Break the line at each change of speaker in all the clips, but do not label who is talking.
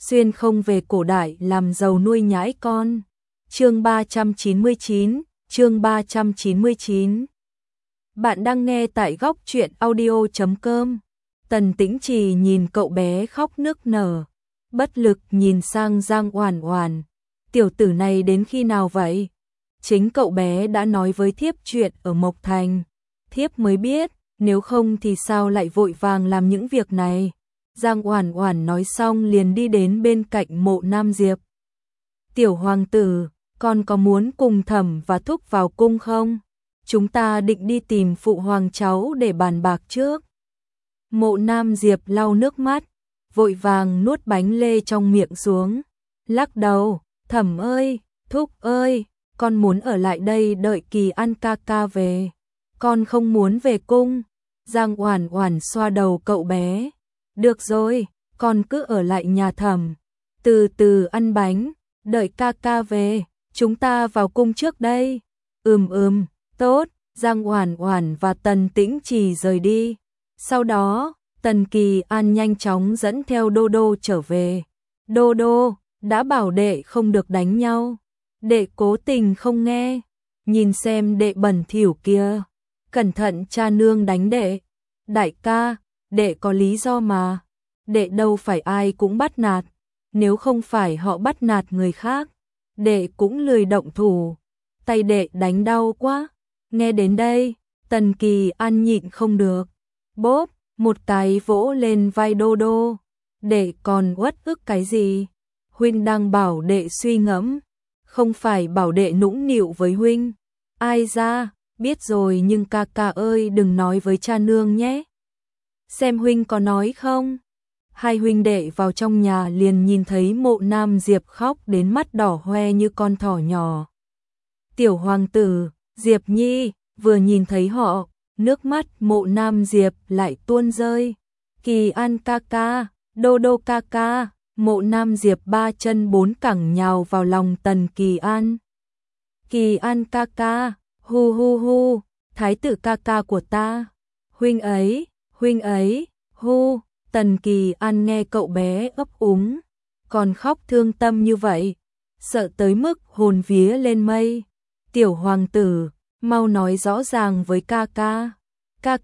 xuyên không về cổ đại làm giàu nuôi nhãi con. Chương 399, chương 399. Bạn đang nghe tại góc truyện audio.com. Tần Tĩnh Trì nhìn cậu bé khóc nức nở, bất lực nhìn sang Giang Oản Oản. Tiểu tử này đến khi nào vậy? Chính cậu bé đã nói với thiếp chuyện ở Mộc Thành. Thiếp mới biết, nếu không thì sao lại vội vàng làm những việc này. Giang Oản Oản nói xong liền đi đến bên cạnh Mộ Nam Diệp. Tiểu hoàng tử, con có muốn cùng Thẩm và Thúc vào cung không? Chúng ta định đi tìm phụ hoàng cháu để bàn bạc trước. Mộ Nam Diệp lau nước mắt, vội vàng nuốt bánh lê trong miệng xuống, lắc đầu, Thẩm ơi, Thúc ơi, con muốn ở lại đây đợi Kỳ An ca ca về. Con không muốn về cung. Giang Oản Oản xoa đầu cậu bé. Được rồi, con cứ ở lại nhà Thẩm, từ từ ăn bánh, đợi ca ca về, chúng ta vào cung trước đây. Tốt. Giang Oản Oản và Tần Tĩnh Trì rời đi. Sau đó, Tần Kỳ An nhanh chóng dẫn theo Đô Đô trở về. Đô Đô, đã bảo đệ không được đánh nhau. Đệ cố tình không nghe. Nhìn xem đệ bẩn thỉu kia. Cẩn thận cha nương đánh đệ. Đại ca, đệ có lý do mà. Đệ đâu phải ai cũng bắt nạt. Nếu không phải họ bắt nạt người khác, đệ cũng lười động thủ. Tay đệ đánh đau quá. Nghe đến đây, Tần Kỳ An nhịn không được. Bốp, một cái vỗ lên vai Đô Đô. Đệ còn uất ức cái gì? Huynh đang bảo đệ suy ngẫm, không phải bảo đệ nũng nịu với huynh. Ai ra, biết rồi nhưng ca ca ơi đừng nói với cha nương nhé. Xem huynh có nói không? Hai huynh đệ vào trong nhà liền nhìn thấy Mộ Nam Diệp khóc đến mắt đỏ hoe như con thỏ nhỏ. Tiểu hoàng tử, Diệp Nhi, vừa nhìn thấy họ, nước mắt Mộ Nam Diệp lại tuôn rơi. Kỳ An ca ca, Đô Đô ca ca. Mộ Nam Diệp ba chân bốn cẳng nhào vào lòng Tần Kỳ An. Kỳ An ca ca, hu hu hu, thái tử ca ca của ta. Huynh ấy, hu. Tần Kỳ An nghe cậu bé ấp úng, còn khóc thương tâm như vậy, sợ tới mức hồn vía lên mây. Tiểu hoàng tử, mau nói rõ ràng với ca ca. Ca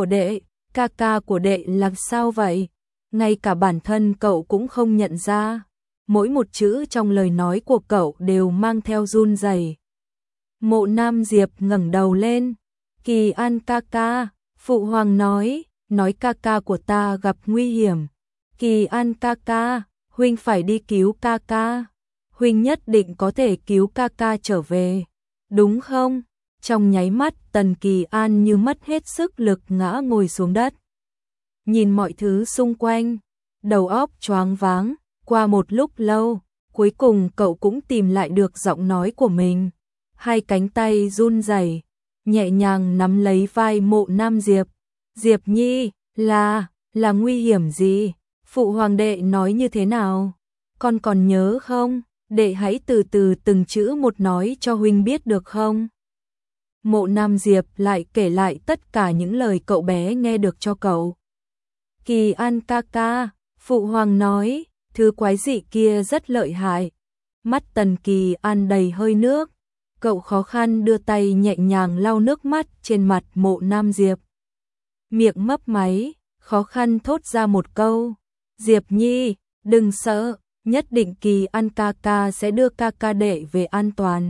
ca của đệ làm sao vậy? Ngay cả bản thân cậu cũng không nhận ra. Mỗi một chữ trong lời nói của cậu đều mang theo run rẩy. Mộ Nam Diệp ngẩng đầu lên. Kỳ An ca ca, phụ hoàng nói ca ca của ta gặp nguy hiểm. Kỳ An ca ca, huynh phải đi cứu ca ca. Huynh nhất định có thể cứu ca ca trở về, đúng không? Trong nháy mắt Tần Kỳ An như mất hết sức lực ngã ngồi xuống đất. Nhìn mọi thứ xung quanh, đầu óc choáng váng. Qua một lúc lâu, cuối cùng cậu cũng tìm lại được giọng nói của mình. Hai cánh tay run rẩy, nhẹ nhàng nắm lấy vai Mộ Nam Diệp. Diệp Nhi, là nguy hiểm gì? Phụ hoàng đệ nói như thế nào? Con còn nhớ không? Đệ hãy từ từ từng chữ một nói cho huynh biết được không? Mộ Nam Diệp lại kể lại tất cả những lời cậu bé nghe được cho cậu. Kỳ An ca ca, phụ hoàng nói, thứ quái dị kia rất lợi hại. Mắt Tần Kỳ An đầy hơi nước, cậu khó khăn đưa tay nhẹ nhàng lau nước mắt trên mặt Mộ Nam Diệp. Miệng mấp máy, khó khăn thốt ra một câu. Diệp Nhi, đừng sợ, nhất định Kỳ An ca ca sẽ đưa ca ca đệ về an toàn.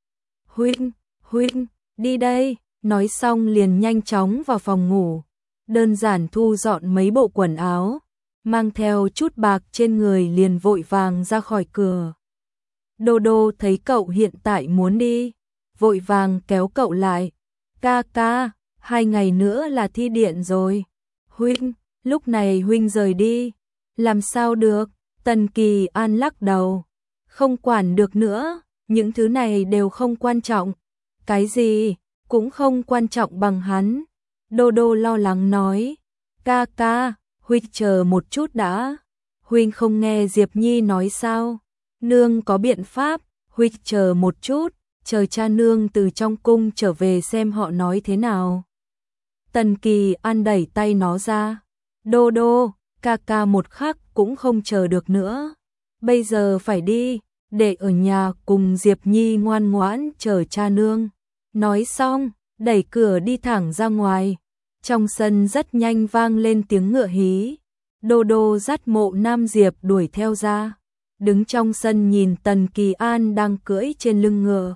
Huynh, đi đây, nói xong liền nhanh chóng vào phòng ngủ. Đơn giản thu dọn mấy bộ quần áo, mang theo chút bạc trên người liền vội vàng ra khỏi cửa. Đô Đô thấy cậu hiện tại muốn đi, vội vàng kéo cậu lại. Ca ca, 2 ngày nữa là thi điện rồi. Huynh, lúc này huynh rời đi, làm sao được? Tần Kỳ An lắc đầu. Không quản được nữa, những thứ này đều không quan trọng. Cái gì cũng không quan trọng bằng hắn. Đô Đô lo lắng nói. Ca ca, huynh chờ một chút đã. Huynh không nghe Diệp Nhi nói sao? Nương có biện pháp, huynh chờ một chút, chờ cha nương từ trong cung trở về xem họ nói thế nào. Tần Kỳ An đẩy tay nó ra. Đô Đô, ca ca một khắc cũng không chờ được nữa. bây giờ phải đi, để ở nhà cùng Diệp Nhi ngoan ngoãn chờ cha nương. Nói xong, đẩy cửa đi thẳng ra ngoài. Trong sân rất nhanh vang lên tiếng ngựa hí. Đô Đô dắt Mộ Nam Diệp đuổi theo ra. Đứng trong sân nhìn Tần Kỳ An đang cưỡi trên lưng ngựa.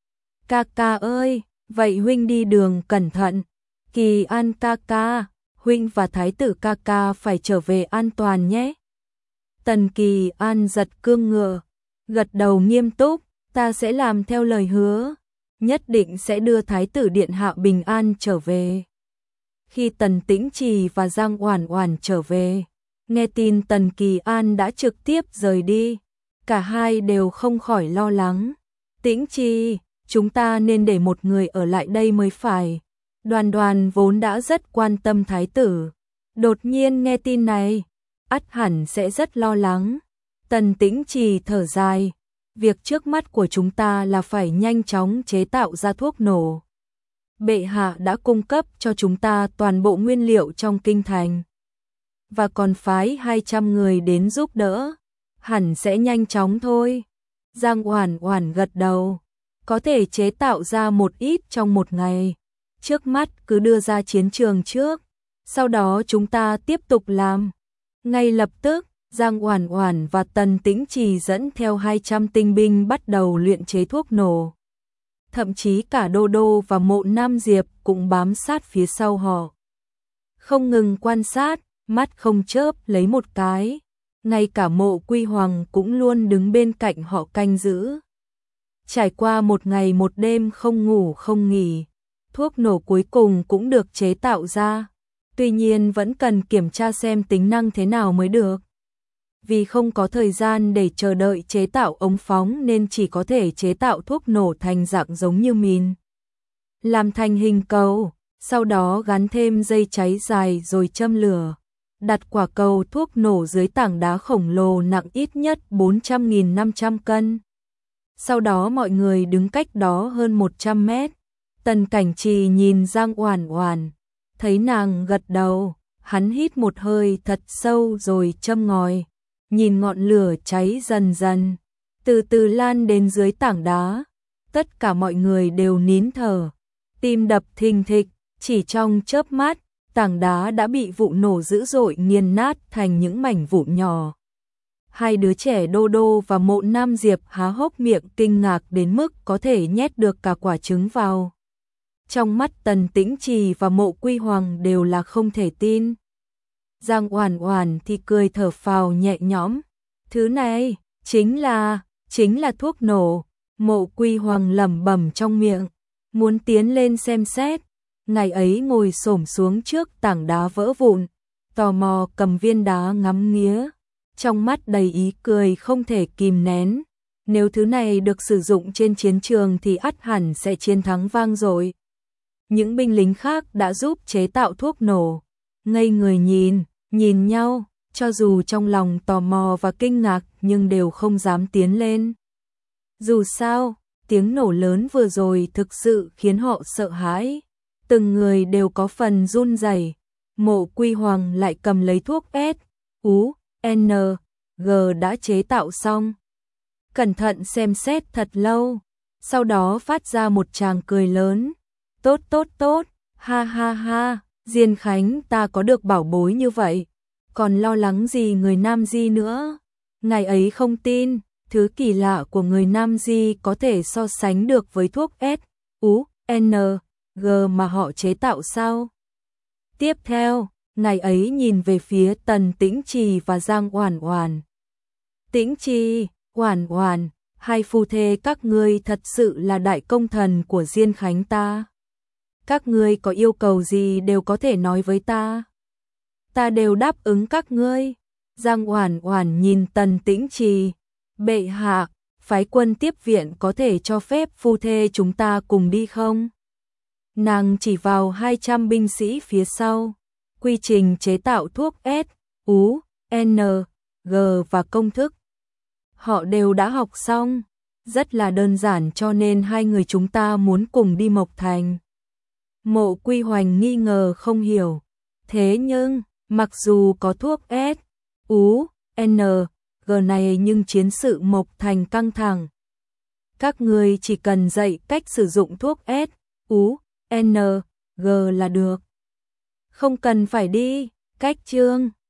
Ca ca ơi, vậy huynh đi đường cẩn thận. Kỳ An ca ca, huynh và thái tử ca ca phải trở về an toàn nhé. Tần Kỳ An giật cương ngựa, gật đầu nghiêm túc, ta sẽ làm theo lời hứa, nhất định sẽ đưa thái tử điện hạ bình an trở về. Khi Tần Tĩnh Trì và Giang Oản Oản trở về, nghe tin Tần Kỳ An đã trực tiếp rời đi, cả hai đều không khỏi lo lắng. Tĩnh Trì, chúng ta nên để một người ở lại đây mới phải. Đoàn Đoàn vốn đã rất quan tâm thái tử, đột nhiên nghe tin này, ắt hẳn sẽ rất lo lắng. Tần Tĩnh Trì thở dài, việc trước mắt của chúng ta là phải nhanh chóng chế tạo ra thuốc nổ. Bệ hạ đã cung cấp cho chúng ta toàn bộ nguyên liệu trong kinh thành, và còn phái 200 người đến giúp đỡ, hẳn sẽ nhanh chóng thôi. Giang Oản Oản gật đầu, có thể chế tạo ra một ít trong một ngày. Trước mắt cứ đưa ra chiến trường trước, sau đó chúng ta tiếp tục làm. Ngay lập tức, Giang Oản Oản và Tần Tĩnh Trì dẫn theo 200 tinh binh bắt đầu luyện chế thuốc nổ. Thậm chí cả Đô Đô và Mộ Nam Diệp cũng bám sát phía sau họ. Không ngừng quan sát, mắt không chớp lấy một cái. Ngay cả Mộ Quy Hoàng cũng luôn đứng bên cạnh họ canh giữ. Trải qua một ngày một đêm không ngủ không nghỉ, thuốc nổ cuối cùng cũng được chế tạo ra. Tuy nhiên vẫn cần kiểm tra xem tính năng thế nào mới được. Vì không có thời gian để chờ đợi chế tạo ống phóng nên chỉ có thể chế tạo thuốc nổ thành dạng giống như mìn. Làm thành hình cầu, sau đó gắn thêm dây cháy dài rồi châm lửa. Đặt quả cầu thuốc nổ dưới tảng đá khổng lồ nặng ít nhất 400.500 cân. Sau đó mọi người đứng cách đó hơn 100 mét. Tần Cảnh Trì nhìn Giang Oản Oản, thấy nàng gật đầu, hắn hít một hơi thật sâu rồi châm ngòi, nhìn ngọn lửa cháy dần dần, từ từ lan đến dưới tảng đá. Tất cả mọi người đều nín thở, tim đập thình thịch, chỉ trong chớp mắt, tảng đá đã bị vụ nổ dữ dội nghiền nát thành những mảnh vụn nhỏ. Hai đứa trẻ Đô Đô và Mộ Nam Diệp há hốc miệng kinh ngạc đến mức có thể nhét được cả quả trứng vào. Trong mắt Tần Tĩnh Trì và Mộ Quy Hoàng đều là không thể tin. Giang Oản Oản thì cười thở phào nhẹ nhõm. Thứ này, chính là thuốc nổ. Mộ Quy Hoàng lẩm bẩm trong miệng, muốn tiến lên xem xét. Ngày ấy ngồi xổm xuống trước tảng đá vỡ vụn, tò mò cầm viên đá ngắm nghía. Trong mắt đầy ý cười không thể kìm nén. Nếu thứ này được sử dụng trên chiến trường thì ắt hẳn sẽ chiến thắng vang dội. Những binh lính khác đã giúp chế tạo thuốc nổ, ngây người nhìn nhau, cho dù trong lòng tò mò và kinh ngạc nhưng đều không dám tiến lên. Dù sao, tiếng nổ lớn vừa rồi thực sự khiến họ sợ hãi, từng người đều có phần run rẩy. Mộ Quy Hoàng lại cầm lấy thuốc S, U, N, G đã chế tạo xong. Cẩn thận xem xét thật lâu, sau đó phát ra một tràng cười lớn. Tốt tốt tốt, ha ha ha, Diên Khánh ta có được bảo bối như vậy, còn lo lắng gì người Nam Di nữa. Ngày ấy không tin, thứ kỳ lạ của người Nam Di có thể so sánh được với thuốc S, U, N, G mà họ chế tạo sao. Tiếp theo, ngày ấy nhìn về phía Tần Tĩnh Trì và Giang Oản Oản. Tĩnh Trì, Oản Oản, hai phu thê các ngươi thật sự là đại công thần của Diên Khánh ta. Các ngươi có yêu cầu gì đều có thể nói với ta. Ta đều đáp ứng các ngươi. Giang Oản Oản nhìn Tần Tĩnh Trì. Bệ hạ, phái quân tiếp viện có thể cho phép phu thê chúng ta cùng đi không? Nàng chỉ vào 200 binh sĩ phía sau. Quy trình chế tạo thuốc S, U, N, G và công thức. Họ đều đã học xong. Rất là đơn giản cho nên hai người chúng ta muốn cùng đi Mộc Thành. Mộ Quy Hoành nghi ngờ không hiểu. Thế nhưng, mặc dù có thuốc S, U, N, G này nhưng chiến sự Mộc Thành căng thẳng. Các người chỉ cần dạy cách sử dụng thuốc S, U, N, G là được. Không cần phải đi, cách chương.